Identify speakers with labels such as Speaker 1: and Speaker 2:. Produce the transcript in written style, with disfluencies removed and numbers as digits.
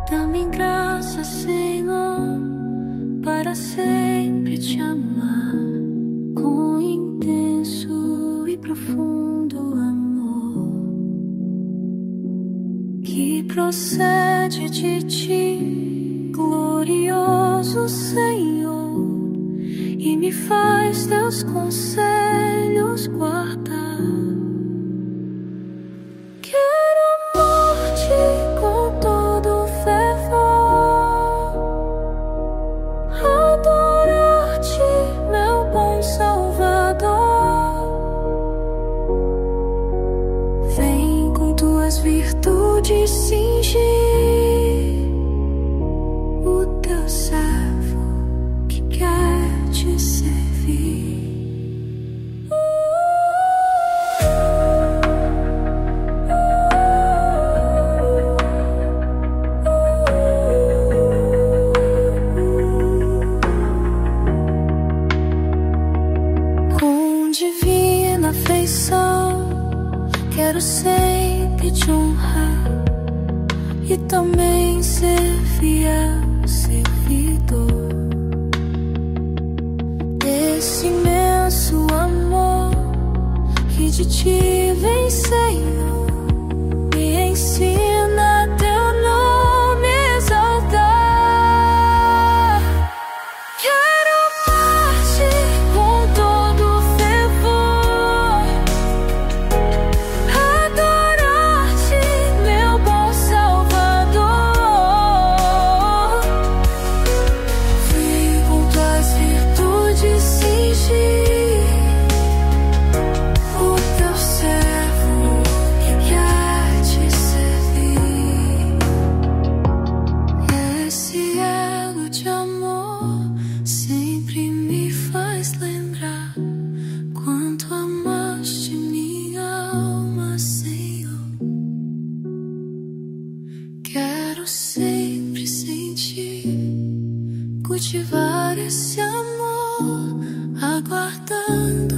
Speaker 1: Dá-me graça, Senhor, para sempre te amar com intenso e profundo amor que procede de ti, glorioso Senhor, e me faz teus conselhos guardar. Quero amar-te com todo fervor, adorar-te, meu bom Salvador. Vem com tuas virtudes cingir o teu servo que quer te servir. Com divina afeição quero sempre te honrar e também ser fiel servidor desse imenso amor que de ti vem, Senhor. Me ensina teu nome exaltar. Quero amar-te com todo fervor, adorar-te, meu bom Salvador. Vem com tuas virtudes cingir o teu servo que quer te servir. Esse elo de amor sempre me faz lembrar quanto amaste minha alma, Senhor. Quero sempre sentir, cultivar esse amor, aguardando